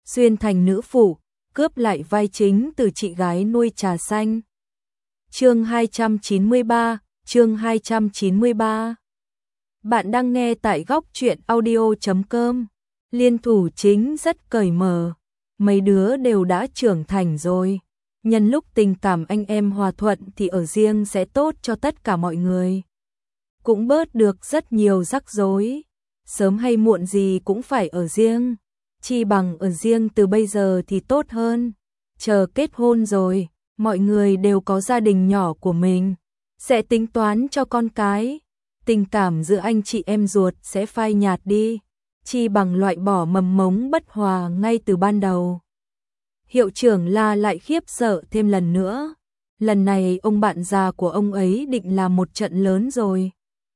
xuyên thành nữ phụ, cướp lại vai chính từ chị gái nuôi trà xanh. Chương 293, chương 293. Bạn đang nghe tại góc truyện audio.com. Liên thủ chính rất cởi mở, mấy đứa đều đã trưởng thành rồi. Nhân lúc tình cảm anh em hòa thuận thì ở riêng sẽ tốt cho tất cả mọi người. Cũng bớt được rất nhiều rắc rối. Sớm hay muộn gì cũng phải ở riêng. Chi bằng ở riêng từ bây giờ thì tốt hơn. Chờ kết hôn rồi, mọi người đều có gia đình nhỏ của mình, sẽ tính toán cho con cái. Tình cảm giữa anh chị em ruột sẽ phai nhạt đi. Chi bằng loại bỏ mầm mống bất hòa ngay từ ban đầu. Hiệu trưởng La lại khiếp sợ thêm lần nữa. Lần này ông bạn già của ông ấy định làm một trận lớn rồi.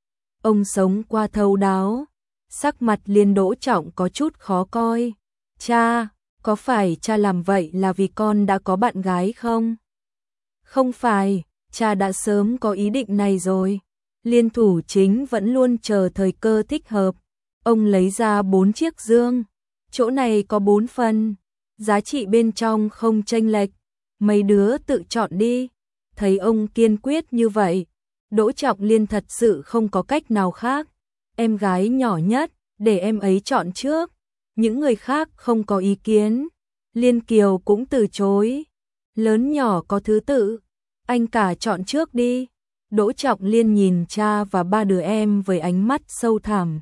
Ông sống qua thấu đáo, sắc mặt Liên Đỗ Trọng có chút khó coi. Cha, có phải cha làm vậy là vì con đã có bạn gái không? Không phải, cha đã sớm có ý định này rồi. Liên thủ chính vẫn luôn chờ thời cơ thích hợp. Ông lấy ra 4 chiếc dương. Chỗ này có 4 phần. Giá trị bên trong không chênh lệch. Mấy đứa tự chọn đi. Thấy ông kiên quyết như vậy, Đỗ Trọng Liên thật sự không có cách nào khác. Em gái nhỏ nhất, để em ấy chọn trước. Những người khác không có ý kiến. Liên Kiều cũng từ chối. Lớn nhỏ có thứ tự. Anh cả chọn trước đi. Đỗ Trọng Liên nhìn cha và 3 đứa em với ánh mắt sâu thẳm.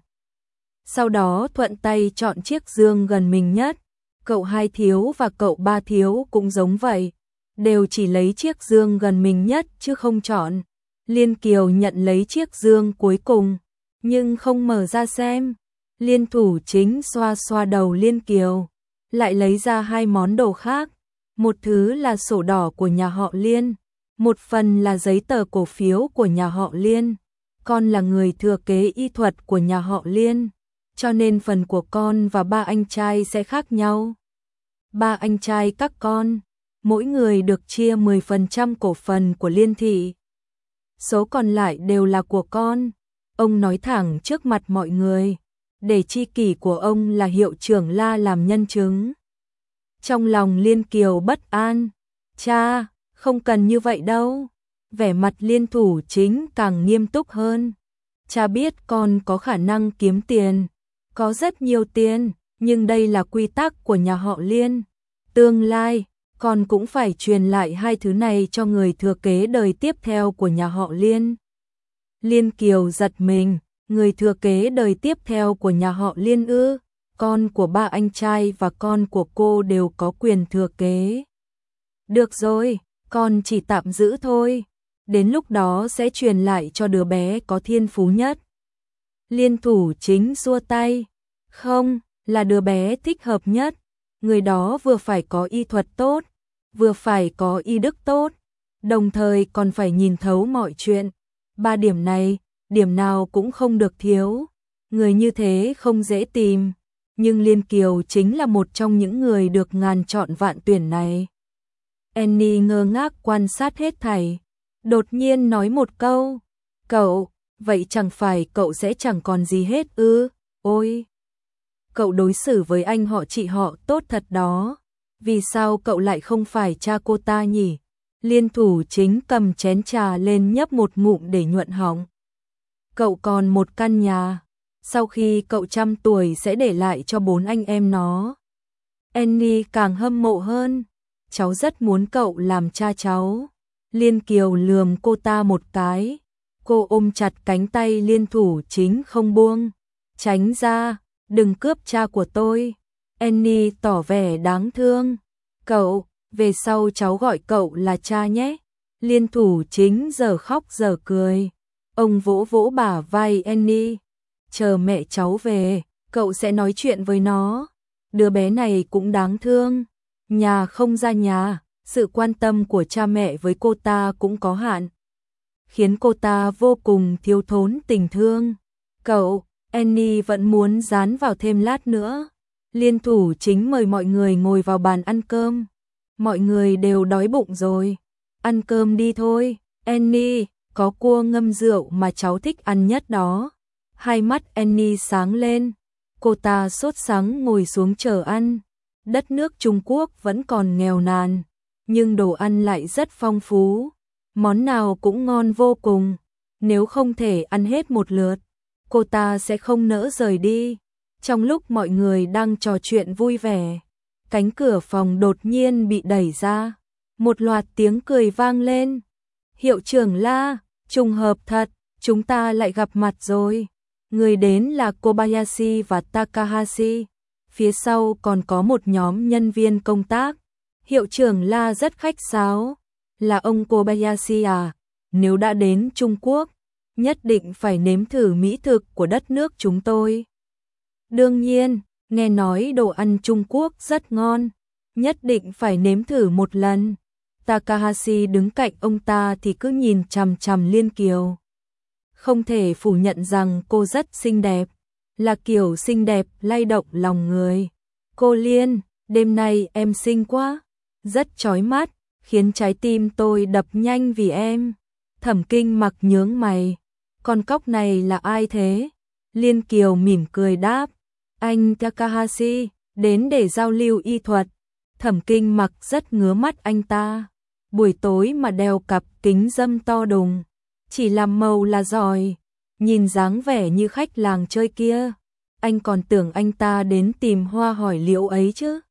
Sau đó thuận tay chọn chiếc dương gần mình nhất. Cậu 2 thiếu và cậu 3 thiếu cũng giống vậy. Đều chỉ lấy chiếc dương gần mình nhất chứ không chọn. Liên Kiều nhận lấy chiếc dương cuối cùng, nhưng không mở ra xem. Liên thủ chính xoa xoa đầu Liên Kiều, lại lấy ra 2 món đồ khác. Một thứ là sổ đỏ của nhà họ Liên, một phần là giấy tờ cổ phiếu của nhà họ Liên. Con là người thừa kế y thuật của nhà họ Liên, cho nên phần của con và 3 anh trai sẽ khác nhau. 3 anh trai các con, mỗi người được chia 10% cổ phần của Liên thị. Số còn lại đều là của con. Ông nói thẳng trước mặt mọi người, để tri kỷ của ông là hiệu trưởng La làm nhân chứng. Trong lòng Liên Kiều bất an. Cha, không cần như vậy đâu. Vẻ mặt Liên thủ chính càng nghiêm túc hơn. Cha biết con có khả năng kiếm tiền, có rất nhiều tiền, nhưng đây là quy tắc của nhà họ Liên. Tương lai, con cũng phải truyền lại 2 thứ này cho người thừa kế đời tiếp theo của nhà họ Liên. Liên Kiều giật mình, người thừa kế đời tiếp theo của nhà họ Liên ư? Con của 3 anh trai và con của cô đều có quyền thừa kế. Được rồi, con chỉ tạm giữ thôi. Đến lúc đó sẽ truyền lại cho đứa bé có thiên phú nhất. Liên thủ chính xua tay. Không, là đứa bé thích hợp nhất. Người đó vừa phải có y thuật tốt, vừa phải có y đức tốt, đồng thời còn phải nhìn thấu mọi chuyện. 3 điểm này, điểm nào cũng không được thiếu. Người như thế không dễ tìm, nhưng Liên Kiều chính là một trong những người được ngàn chọn vạn tuyển này. Annie ngơ ngác quan sát hết thảy, đột nhiên nói một câu. Cậu, vậy chẳng phải cậu sẽ chẳng còn gì hết ư? Ôi! Cậu đối xử với anh họ chị họ tốt thật đó. Vì sao cậu lại không phải cha cô ta nhỉ? Liên thủ chính cầm chén trà lên nhấp một ngụm để nhuận họng. Cậu còn một căn nhà. Sau khi cậu trăm tuổi sẽ để lại cho 4 anh em nó. Annie càng hâm mộ hơn. Cháu rất muốn cậu làm cha cháu. Liên Kiều lườm cô ta một cái. Cô ôm chặt cánh tay Liên thủ chính không buông. Tránh ra, đừng cướp cha của tôi. Annie tỏ vẻ đáng thương. Cậu, về sau cháu gọi cậu là cha nhé. Liên thủ chính giờ khóc giờ cười. Ông vỗ vỗ bả vai Annie. Chờ mẹ cháu về, cậu sẽ nói chuyện với nó. Đứa bé này cũng đáng thương. Nhà không ra nhà, sự quan tâm của cha mẹ với cô ta cũng có hạn, khiến cô ta vô cùng thiếu thốn tình thương. Cậu, Annie vẫn muốn dán vào thêm lát nữa. Liên thủ chính mời mọi người ngồi vào bàn ăn cơm. Mọi người đều đói bụng rồi. Ăn cơm đi thôi. Annie, có cua ngâm rượu mà cháu thích ăn nhất đó. Hai mắt Annie sáng lên. Cô ta sốt sắng ngồi xuống chờ ăn. Đất nước Trung Quốc vẫn còn nghèo nàn, nhưng đồ ăn lại rất phong phú, món nào cũng ngon vô cùng. Nếu không thể ăn hết một lượt, cô ta sẽ không nỡ rời đi. Trong lúc mọi người đang trò chuyện vui vẻ, cánh cửa phòng đột nhiên bị đẩy ra, một loạt tiếng cười vang lên. Hiệu trưởng La, trùng hợp thật, chúng ta lại gặp mặt rồi. Người đến là Kobayashi và Takahashi, phía sau còn có một nhóm nhân viên công tác. Hiệu trưởng La rất khách sáo, là ông Kobayashi à, nếu đã đến Trung Quốc, nhất định phải nếm thử mỹ thực của đất nước chúng tôi. Đương nhiên, nghe nói đồ ăn Trung Quốc rất ngon, nhất định phải nếm thử một lần. Takahashi đứng cạnh ông ta thì cứ nhìn chằm chằm Liên Kiều. Không thể phủ nhận rằng cô rất xinh đẹp, là kiểu xinh đẹp lay động lòng người. Cô Liên, đêm nay em xinh quá, rất chói mắt, khiến trái tim tôi đập nhanh vì em. Thẩm Kinh Mặc nhướng mày, con cóc này là ai thế? Liên Kiều mỉm cười đáp, anh Takahashi, đến để giao lưu y thuật. Thẩm Kinh Mặc rất ngứa mắt anh ta, buổi tối mà đeo cặp kính râm to đùng, chỉ làm màu là giỏi, nhìn dáng vẻ như khách làng chơi kia, anh còn tưởng anh ta đến tìm hoa hỏi liệu ấy chứ.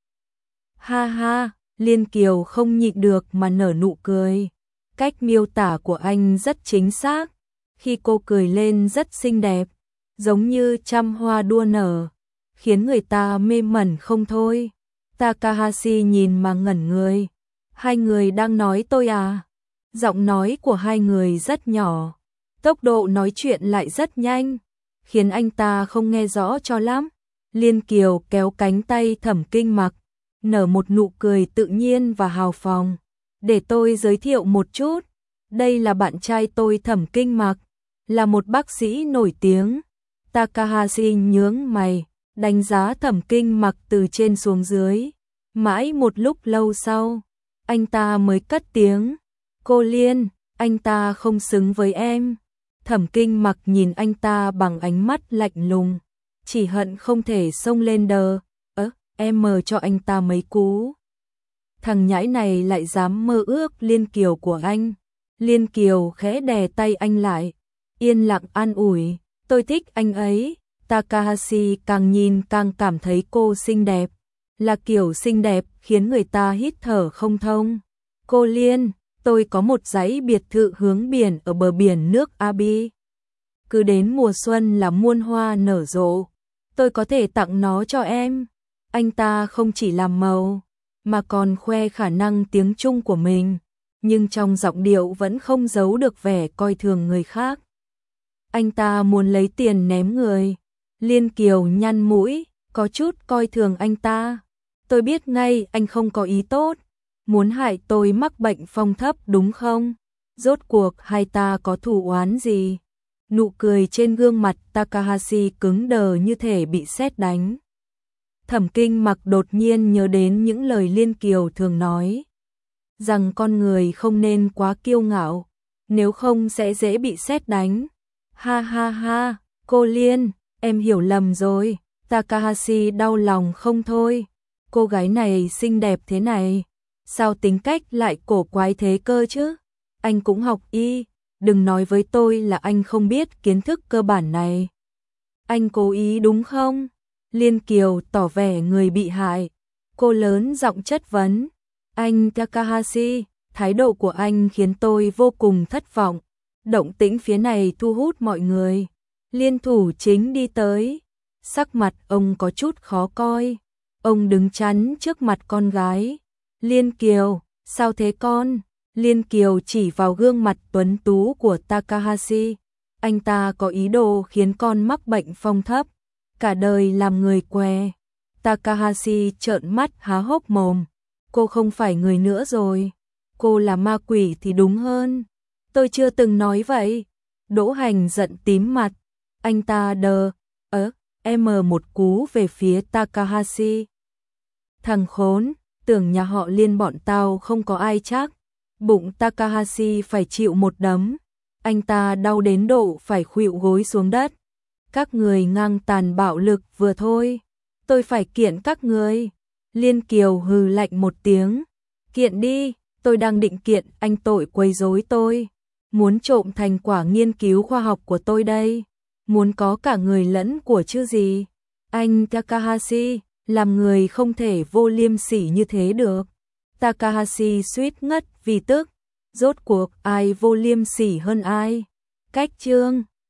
Ha ha, Liên Kiều không nhịn được mà nở nụ cười. Cách miêu tả của anh rất chính xác, khi cô cười lên rất xinh đẹp, giống như trăm hoa đua nở, khiến người ta mê mẩn không thôi. Takahashi nhìn mà ngẩn người. Hai người đang nói tôi à? Giọng nói của hai người rất nhỏ, tốc độ nói chuyện lại rất nhanh, khiến anh ta không nghe rõ cho lắm. Liên Kiều kéo cánh tay Thẩm Kinh Mặc, nở một nụ cười tự nhiên và hào phóng. Để tôi giới thiệu một chút, đây là bạn trai tôi Thẩm Kinh Mặc, là một bác sĩ nổi tiếng. Takahashi nhướng mày, đánh giá Thẩm Kinh Mặc từ trên xuống dưới. Mãi một lúc lâu sau, anh ta mới cất tiếng, cô Liên, anh ta không xứng với em. Thẩm Kinh Mặc nhìn anh ta bằng ánh mắt lạnh lùng, chỉ hận không thể xông lên đờ, em mờ cho anh ta mấy cú. Thằng nhãi này lại dám mơ ước Liên Kiều của anh. Liên Kiều khẽ đè tay anh lại, yên lặng an ủi, tôi thích anh ấy. Takahashi càng nhìn càng cảm thấy cô xinh đẹp, là kiểu xinh đẹp khiến người ta hít thở không thông. Cô Liên, tôi có một dãy biệt thự hướng biển ở bờ biển nước Abi. Cứ đến mùa xuân là muôn hoa nở rộ, tôi có thể tặng nó cho em. Anh ta không chỉ làm màu, mà còn khoe khả năng tiếng Trung của mình, nhưng trong giọng điệu vẫn không giấu được vẻ coi thường người khác. Anh ta muốn lấy tiền ném người. Liên Kiều nhăn mũi, có chút coi thường anh ta. Tôi biết ngay anh không có ý tốt, muốn hại tôi mắc bệnh phong thấp đúng không? Rốt cuộc hai ta có thù oán gì? Nụ cười trên gương mặt Takahashi cứng đờ như thể bị sét đánh. Thẩm Kinh Mặc đột nhiên nhớ đến những lời Liên Kiều thường nói, rằng con người không nên quá kiêu ngạo, nếu không sẽ dễ bị sét đánh. Ha ha ha, cô Liên, em hiểu lầm rồi. Takahashi đau lòng không thôi. Cô gái này xinh đẹp thế này, sao tính cách lại cổ quái thế cơ chứ? Anh cũng học y, đừng nói với tôi là anh không biết kiến thức cơ bản này. Anh cố ý đúng không? Liên Kiều tỏ vẻ người bị hại. Cô lớn giọng chất vấn. Anh Takahashi, thái độ của anh khiến tôi vô cùng thất vọng. Động tĩnh phía này thu hút mọi người. Liên thủ chính đi tới. Sắc mặt ông có chút khó coi. Ông đứng chắn trước mặt con gái. Liên Kiều, sao thế con? Liên Kiều chỉ vào gương mặt tuấn tú của Takahashi. Anh ta có ý đồ khiến con mắc bệnh phong thấp, cả đời làm người què. Takahashi trợn mắt há hốc mồm. Cô không phải người nữa rồi. Cô là ma quỷ thì đúng hơn. Tôi chưa từng nói vậy. Đỗ Hành giận tím mặt. Anh ta em một cú về phía Takahashi. Thằng khốn, tưởng nhà họ Liên bọn tao không có ai chắc. Bụng Takahashi phải chịu một đấm. Anh ta đau đến độ phải khuỵu gối xuống đất. Các người ngang tàn bạo lực vừa thôi. Tôi phải kiện các người. Liên Kiều hừ lạnh một tiếng. Kiện đi, tôi đang định kiện anh tội quấy rối tôi. Muốn trộm thành quả nghiên cứu khoa học của tôi đây. Muốn có cả người lẫn của chứ gì. Anh Takahashi, làm người không thể vô liêm sỉ như thế được. Takahashi suýt ngất vì tức. Rốt cuộc ai vô liêm sỉ hơn ai? Cách chương